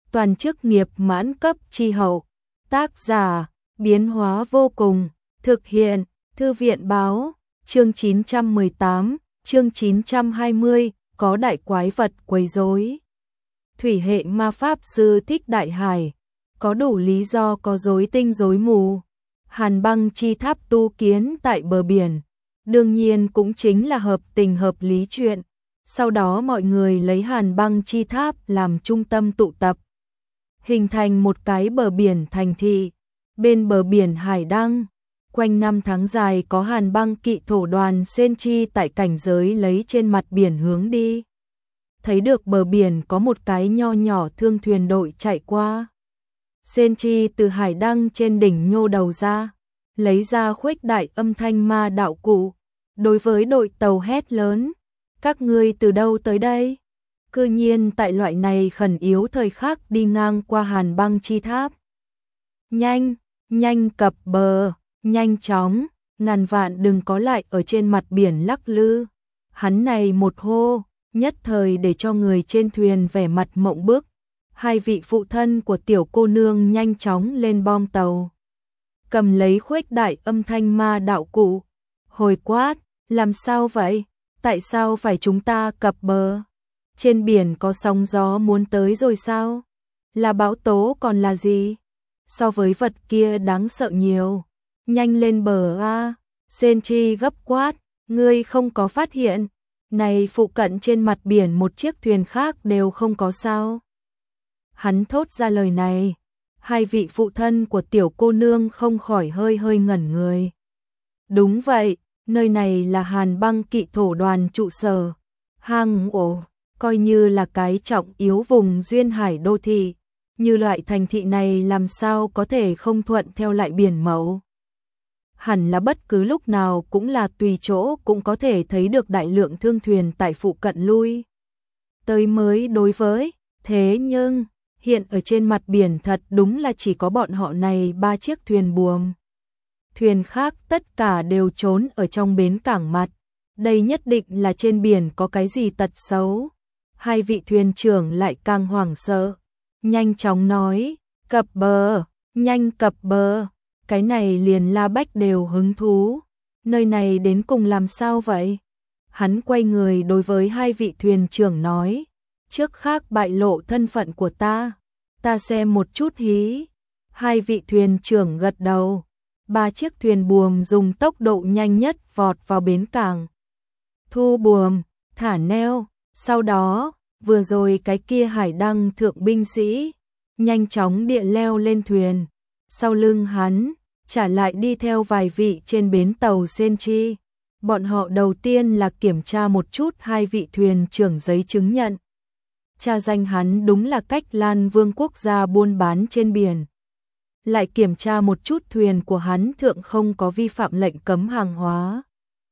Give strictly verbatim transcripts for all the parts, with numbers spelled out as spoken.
toàn chức nghiệp mãn cấp chi hậu. Tác giả, biến hóa vô cùng, thực hiện, Thư viện báo, chương chín trăm mười tám, chương chín trăm hai mươi, có đại quái vật quấy rối. Thủy hệ ma pháp sư thích đại hải, có đủ lý do có rối tinh rối mù. Hàn băng chi tháp tu kiến tại bờ biển, đương nhiên cũng chính là hợp tình hợp lý chuyện. Sau đó mọi người lấy hàn băng chi tháp làm trung tâm tụ tập, hình thành một cái bờ biển thành thị. Bên bờ biển hải đăng, quanh năm tháng dài có hàn băng kỵ thổ đoàn Senchi tại cảnh giới lấy trên mặt biển hướng đi. Thấy được bờ biển có một cái nho nhỏ thương thuyền đội chạy qua. Senchi từ hải đăng trên đỉnh nhô đầu ra, lấy ra khuếch đại âm thanh ma đạo cụ, đối với đội tàu hét lớn: các ngươi từ đâu tới đây? Cư nhiên tại loại này khẩn yếu thời khắc đi ngang qua hàn băng chi tháp. Nhanh, nhanh cập bờ, nhanh chóng, ngàn vạn đừng có lại ở trên mặt biển lắc lư. Hắn này một hô, nhất thời để cho người trên thuyền vẻ mặt mộng bức. Hai vị phụ thân của tiểu cô nương nhanh chóng lên bong tàu, cầm lấy khuếch đại âm thanh ma đạo cụ, hồi quát: làm sao vậy? Tại sao phải chúng ta cập bờ? Trên biển có sóng gió muốn tới rồi sao? Là bão tố còn là gì? So với vật kia đáng sợ nhiều. Nhanh lên bờ a! Senchi gấp quát: ngươi không có phát hiện, này phụ cận trên mặt biển một chiếc thuyền khác đều không có sao? Hắn thốt ra lời này, hai vị phụ thân của tiểu cô nương không khỏi hơi hơi ngẩn người. Đúng vậy, nơi này là hàn băng kỵ thổ đoàn trụ sở. Hang ổ, coi như là cái trọng yếu vùng duyên hải đô thị. Như loại thành thị này làm sao có thể không thuận theo lại biển mẫu. Hẳn là bất cứ lúc nào cũng là tùy chỗ cũng có thể thấy được đại lượng thương thuyền tại phụ cận lui tới mới đối với. Thế nhưng, hiện ở trên mặt biển thật đúng là chỉ có bọn họ này ba chiếc thuyền buồm. Thuyền khác tất cả đều trốn ở trong bến cảng mặt. Đây nhất định là trên biển có cái gì tật xấu. Hai vị thuyền trưởng lại càng hoảng sợ, nhanh chóng nói: cập bờ, nhanh cập bờ. Cái này liền La Bách đều hứng thú. Nơi này đến cùng làm sao vậy? Hắn quay người đối với hai vị thuyền trưởng nói: trước khác bại lộ thân phận của ta, ta xem một chút hí. Hai vị thuyền trưởng gật đầu. Ba chiếc thuyền buồm dùng tốc độ nhanh nhất vọt vào bến cảng. Thu buồm, thả neo. Sau đó, vừa rồi cái kia hải đăng thượng binh sĩ nhanh chóng địa leo lên thuyền. Sau lưng hắn, trả lại đi theo vài vị trên bến tàu Senchi. Bọn họ đầu tiên là kiểm tra một chút hai vị thuyền trưởng giấy chứng nhận. Tra danh hắn đúng là cách Lan Vương quốc gia buôn bán trên biển. Lại kiểm tra một chút thuyền của hắn thượng không có vi phạm lệnh cấm hàng hóa.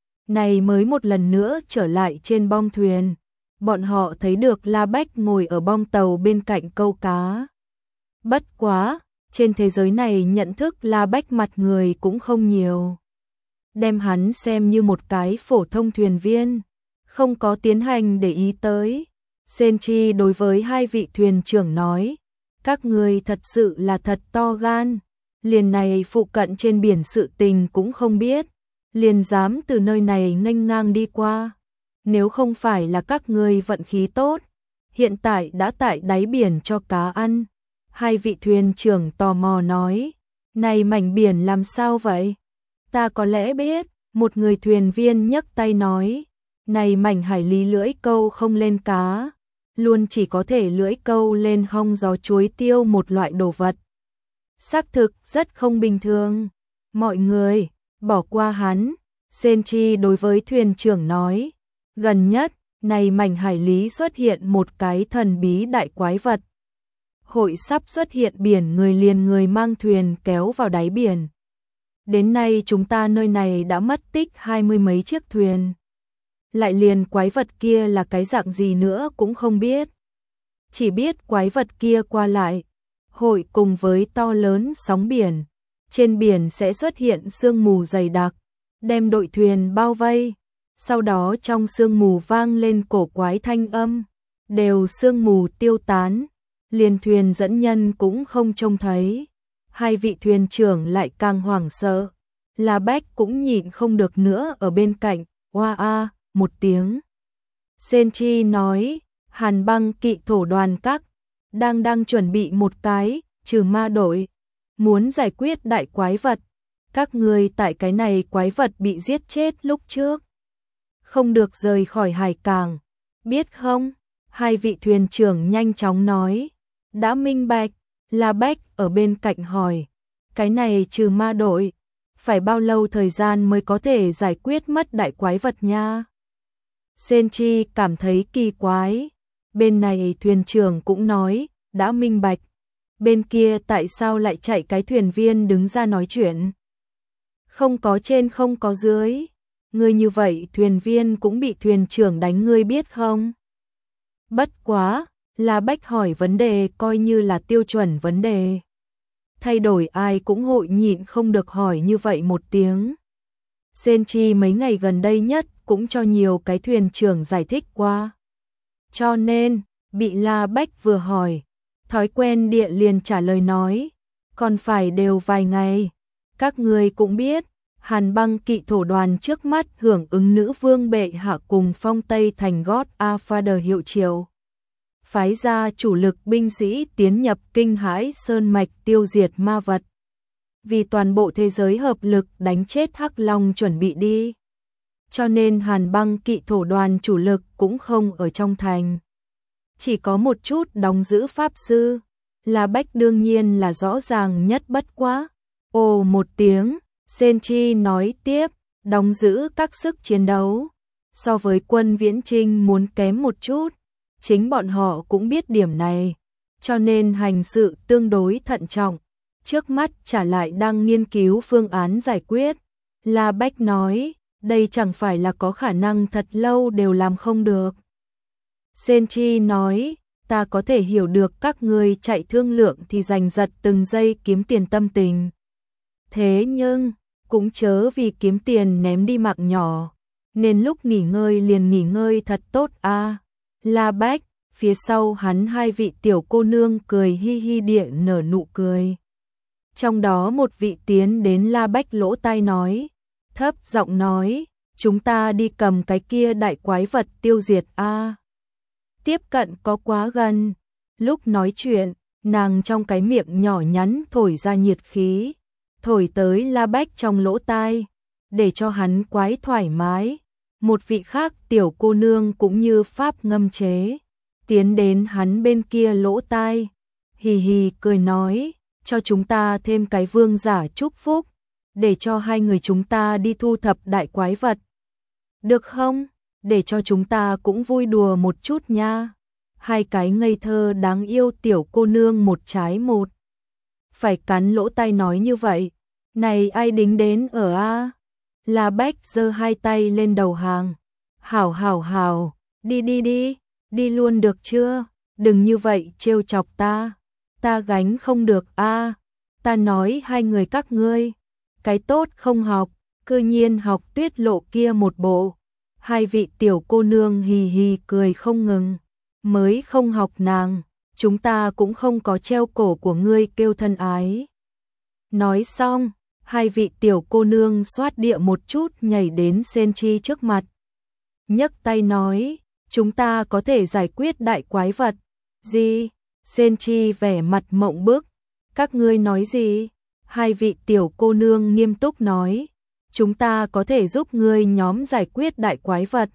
Này mới một lần nữa trở lại trên bong thuyền. Bọn họ thấy được La Bách ngồi ở bong tàu bên cạnh câu cá. Bất quá, trên thế giới này nhận thức La Bách mặt người cũng không nhiều. Đem hắn xem như một cái phổ thông thuyền viên, không có tiến hành để ý tới. Senchi đối với hai vị thuyền trưởng nói: các người thật sự là thật to gan, liền này phụ cận trên biển sự tình cũng không biết, liền dám từ nơi này nghênh ngang đi qua. Nếu không phải là các người vận khí tốt, hiện tại đã tại đáy biển cho cá ăn. Hai vị thuyền trưởng tò mò nói: này mảnh biển làm sao vậy? Ta có lẽ biết. Một người thuyền viên nhấc tay nói: này mảnh hải lý lưỡi câu không lên cá, luôn chỉ có thể lưỡi câu lên hong gió chuối tiêu một loại đồ vật. Xác thực rất không bình thường. Mọi người, bỏ qua hắn. Senchi đối với thuyền trưởng nói: gần nhất, này mảnh hải lý xuất hiện một cái thần bí đại quái vật. Hội sắp xuất hiện biển người liền người mang thuyền kéo vào đáy biển. Đến nay chúng ta nơi này đã mất tích hai mươi mấy chiếc thuyền. Lại liền quái vật kia là cái dạng gì nữa cũng không biết. Chỉ biết quái vật kia qua lại, hội cùng với to lớn sóng biển. Trên biển sẽ xuất hiện sương mù dày đặc, đem đội thuyền bao vây. Sau đó trong sương mù vang lên cổ quái thanh âm, đều sương mù tiêu tán. liền thuyền dẫn nhân cũng không trông thấy. Hai vị thuyền trưởng lại càng hoảng sợ. La Bách cũng nhịn không được nữa ở bên cạnh, oa a, một tiếng. Senchi nói, Hàn Băng Kỵ thổ đoàn các, đang đang chuẩn bị một cái, trừ ma đội, muốn giải quyết đại quái vật. Các người tại cái này quái vật bị giết chết lúc trước, không được rời khỏi hải cảng, biết không? Hai vị thuyền trưởng nhanh chóng nói, đã minh bạch. La Bách ở bên cạnh hỏi, cái này trừ ma đội, phải bao lâu thời gian mới có thể giải quyết mất đại quái vật nha? Senchi cảm thấy kỳ quái. Bên này thuyền trưởng cũng nói, đã minh bạch. Bên kia tại sao lại chạy cái thuyền viên đứng ra nói chuyện? Không có trên không có dưới. Ngươi như vậy thuyền viên cũng bị thuyền trưởng đánh, ngươi biết không? Bất quá, La Bách hỏi vấn đề coi như là tiêu chuẩn vấn đề. Thay đổi ai cũng hội nhịn không được hỏi như vậy một tiếng. Senchi mấy ngày gần đây nhất cũng cho nhiều cái thuyền trưởng giải thích qua. Cho nên, bị La Bách vừa hỏi, thói quen địa liền trả lời nói, còn phải đều vài ngày. Các người cũng biết, Hàn Băng Kỵ thổ đoàn trước mắt hưởng ứng nữ vương bệ hạ cùng phong Tây thành God A Father hiệu triệu. Phái ra chủ lực binh sĩ tiến nhập kinh hãi sơn mạch tiêu diệt ma vật. Vì toàn bộ thế giới hợp lực đánh chết Hắc Long chuẩn bị đi. Cho nên Hàn Băng Kỵ thổ đoàn chủ lực cũng không ở trong thành. Chỉ có một chút đóng giữ pháp sư. La Bách đương nhiên là rõ ràng nhất bất quá. Ồ một tiếng, Senchi nói tiếp, đóng giữ các sức chiến đấu. So với quân viễn trinh muốn kém một chút. Chính bọn họ cũng biết điểm này, cho nên hành sự tương đối thận trọng. Trước mắt trả lại đang nghiên cứu phương án giải quyết. La Bách nói, đây chẳng phải là có khả năng thật lâu đều làm không được. Senchi nói, ta có thể hiểu được các ngươi chạy thương lượng thì giành giật từng giây kiếm tiền tâm tình. Thế nhưng, cũng chớ vì kiếm tiền ném đi mạng nhỏ, nên lúc nghỉ ngơi liền nghỉ ngơi thật tốt a. À. La Bách, phía sau hắn hai vị tiểu cô nương cười hi hi địa nở nụ cười. Trong đó một vị tiến đến La Bách lỗ tai nói, thấp giọng nói, chúng ta đi cầm cái kia đại quái vật tiêu diệt a. À. Tiếp cận có quá gần. Lúc nói chuyện, nàng trong cái miệng nhỏ nhắn thổi ra nhiệt khí, thổi tới La Bách trong lỗ tai, để cho hắn quái thoải mái. Một vị khác tiểu cô nương cũng như pháp ngâm chế, tiến đến hắn bên kia lỗ tai, hì hì cười nói, cho chúng ta thêm cái vương giả chúc phúc, để cho hai người chúng ta đi thu thập đại quái vật. Được không? Để cho chúng ta cũng vui đùa một chút nha. Hai cái ngây thơ đáng yêu tiểu cô nương một trái một. Phải cắn lỗ tai nói như vậy, này ai đính đến ở a? La Bách giơ hai tay lên đầu hàng. Hảo hảo hảo, đi đi đi, đi luôn được chưa? Đừng như vậy trêu chọc ta. Ta gánh không được a. À, ta nói hai người các ngươi, cái tốt không học, cư nhiên học Tuyết Lộ kia một bộ. Hai vị tiểu cô nương hì hì cười không ngừng. Mới không học nàng, chúng ta cũng không có treo cổ của ngươi kêu thân ái. Nói xong, hai vị tiểu cô nương xoát địa một chút nhảy đến Senchi trước mặt. Nhấc tay nói, chúng ta có thể giải quyết đại quái vật. Gì? Senchi vẻ mặt mộng bức. Các ngươi nói gì? Hai vị tiểu cô nương nghiêm túc nói, chúng ta có thể giúp ngươi nhóm giải quyết đại quái vật.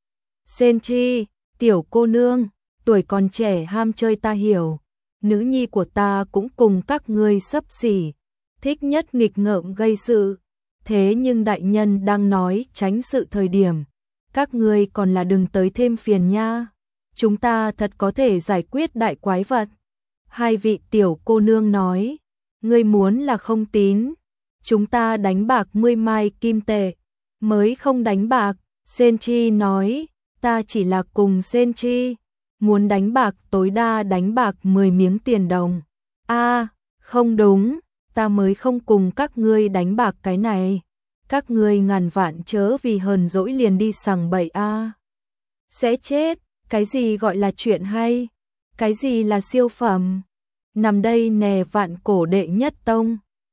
Senchi, tiểu cô nương, tuổi còn trẻ ham chơi ta hiểu. Nữ nhi của ta cũng cùng các ngươi xấp xỉ. Thích nhất nghịch ngợm gây sự. Thế nhưng đại nhân đang nói tránh sự thời điểm. Các ngươi còn là đừng tới thêm phiền nha. Chúng ta thật có thể giải quyết đại quái vật. Hai vị tiểu cô nương nói. Ngươi muốn là không tín. Chúng ta đánh bạc mười mai kim tệ. Mới không đánh bạc. Senchi nói. Ta chỉ là cùng Senchi. Muốn đánh bạc tối đa đánh bạc mười miếng tiền đồng. A, à, không đúng. Ta mới không cùng các ngươi đánh bạc cái này. Các ngươi ngàn vạn chớ vì hờn dỗi liền đi sằng bậy a. À. Sẽ chết, cái gì gọi là chuyện hay? Cái gì là siêu phẩm? Nằm đây nè vạn cổ đệ nhất tông.